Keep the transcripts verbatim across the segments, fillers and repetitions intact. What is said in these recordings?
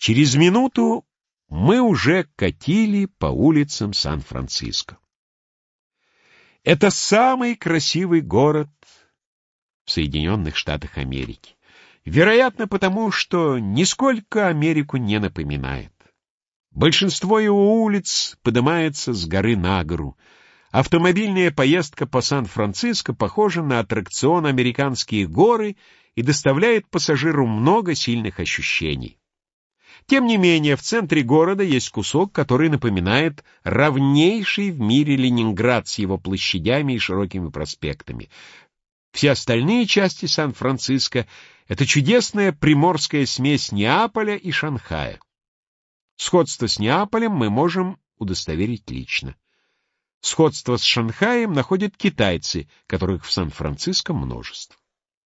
Через минуту мы уже катили по улицам Сан-Франциско. Это самый красивый город в Соединенных Штатах Америки. Вероятно, потому что нисколько Америку не напоминает. Большинство его улиц поднимается с горы на гору. Автомобильная поездка по Сан-Франциско похожа на аттракцион «Американские горы» и доставляет пассажиру много сильных ощущений. Тем не менее, в центре города есть кусок, который напоминает равнейший в мире Ленинград с его площадями и широкими проспектами. Все остальные части Сан-Франциско — это чудесная приморская смесь Неаполя и Шанхая. Сходство с Неаполем мы можем удостоверить лично. Сходство с Шанхаем находят китайцы, которых в Сан-Франциско множество.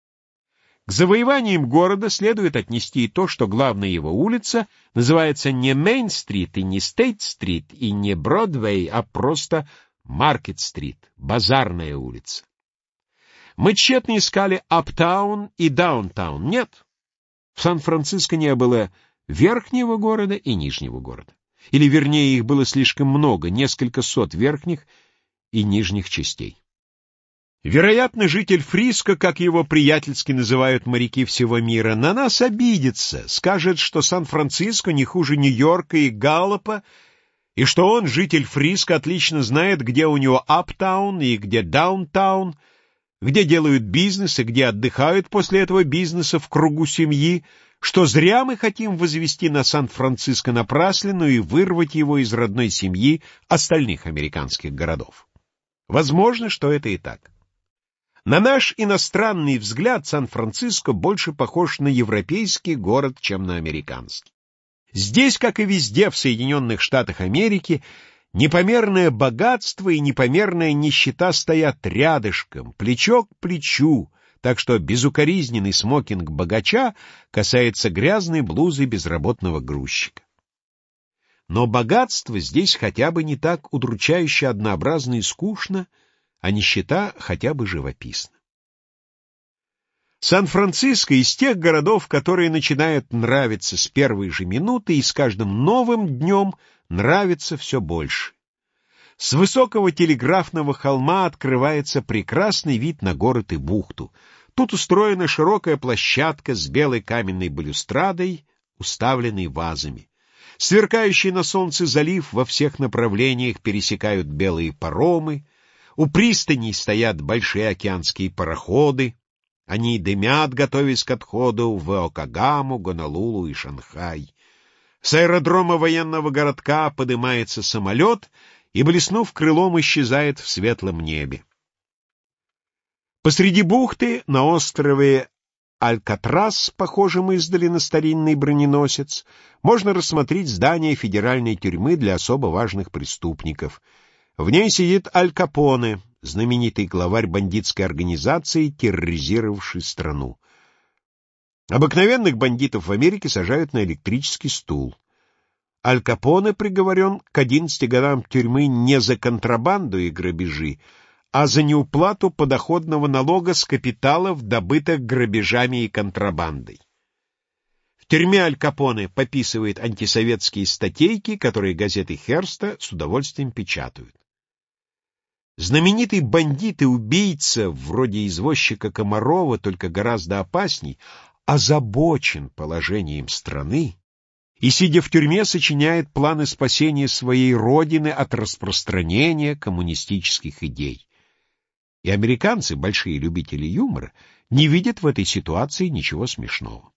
К завоеваниям города следует отнести и то, что главная его улица называется не Мейн-стрит и не Стейт-стрит и не Бродвей, а просто Маркет-стрит, базарная улица. Мы тщетно искали Аптаун и Даунтаун. Нет, в Сан-Франциско не было верхнего города и нижнего города. Или, вернее, их было слишком много, несколько сот верхних и нижних частей. Вероятно, житель Фриско, как его приятельски называют моряки всего мира, на нас обидится, скажет, что Сан-Франциско не хуже Нью-Йорка и Галлопа, и что он, житель Фриско, отлично знает, где у него Аптаун и где Даунтаун, где делают бизнес и где отдыхают после этого бизнеса в кругу семьи, что зря мы хотим возвести на Сан-Франциско напраслину и вырвать его из родной семьи остальных американских городов. Возможно, что это и так. На наш иностранный взгляд Сан-Франциско больше похож на европейский город, чем на американский. Здесь, как и везде в Соединенных Штатах Америки, непомерное богатство и непомерная нищета стоят рядышком, плечо к плечу, так что безукоризненный смокинг богача касается грязной блузы безработного грузчика. Но богатство здесь хотя бы не так удручающе однообразно и скучно, а нищета хотя бы живописна. Сан-Франциско из тех городов, которые начинают нравиться с первой же минуты и с каждым новым днем нравится все больше. С высокого телеграфного холма открывается прекрасный вид на город и бухту. Тут устроена широкая площадка с белой каменной балюстрадой, уставленной вазами. Сверкающий на солнце залив во всех направлениях пересекают белые паромы. У пристаней стоят большие океанские пароходы. Они дымят, готовясь к отходу в Окагаму, Гонолулу и Шанхай. С аэродрома военного городка поднимается самолет и, блеснув крылом, исчезает в светлом небе. Посреди бухты, на острове Алькатрас, похожем издали на старинный броненосец, можно рассмотреть здание федеральной тюрьмы для особо важных преступников. В ней сидит Аль Капоне, знаменитый главарь бандитской организации, терроризировавший страну. Обыкновенных бандитов в Америке сажают на электрический стул. Аль Капоне приговорен к одиннадцати годам тюрьмы не за контрабанду и грабежи, а за неуплату подоходного налога с капиталов, добытых грабежами и контрабандой. В тюрьме Аль Капоне пописывает антисоветские статейки, которые газеты Херста с удовольствием печатают. Знаменитый бандит и убийца, вроде извозчика Комарова, только гораздо опасней, озабочен положением страны и, сидя в тюрьме, сочиняет планы спасения своей родины от распространения коммунистических идей. И американцы, большие любители юмора, не видят в этой ситуации ничего смешного.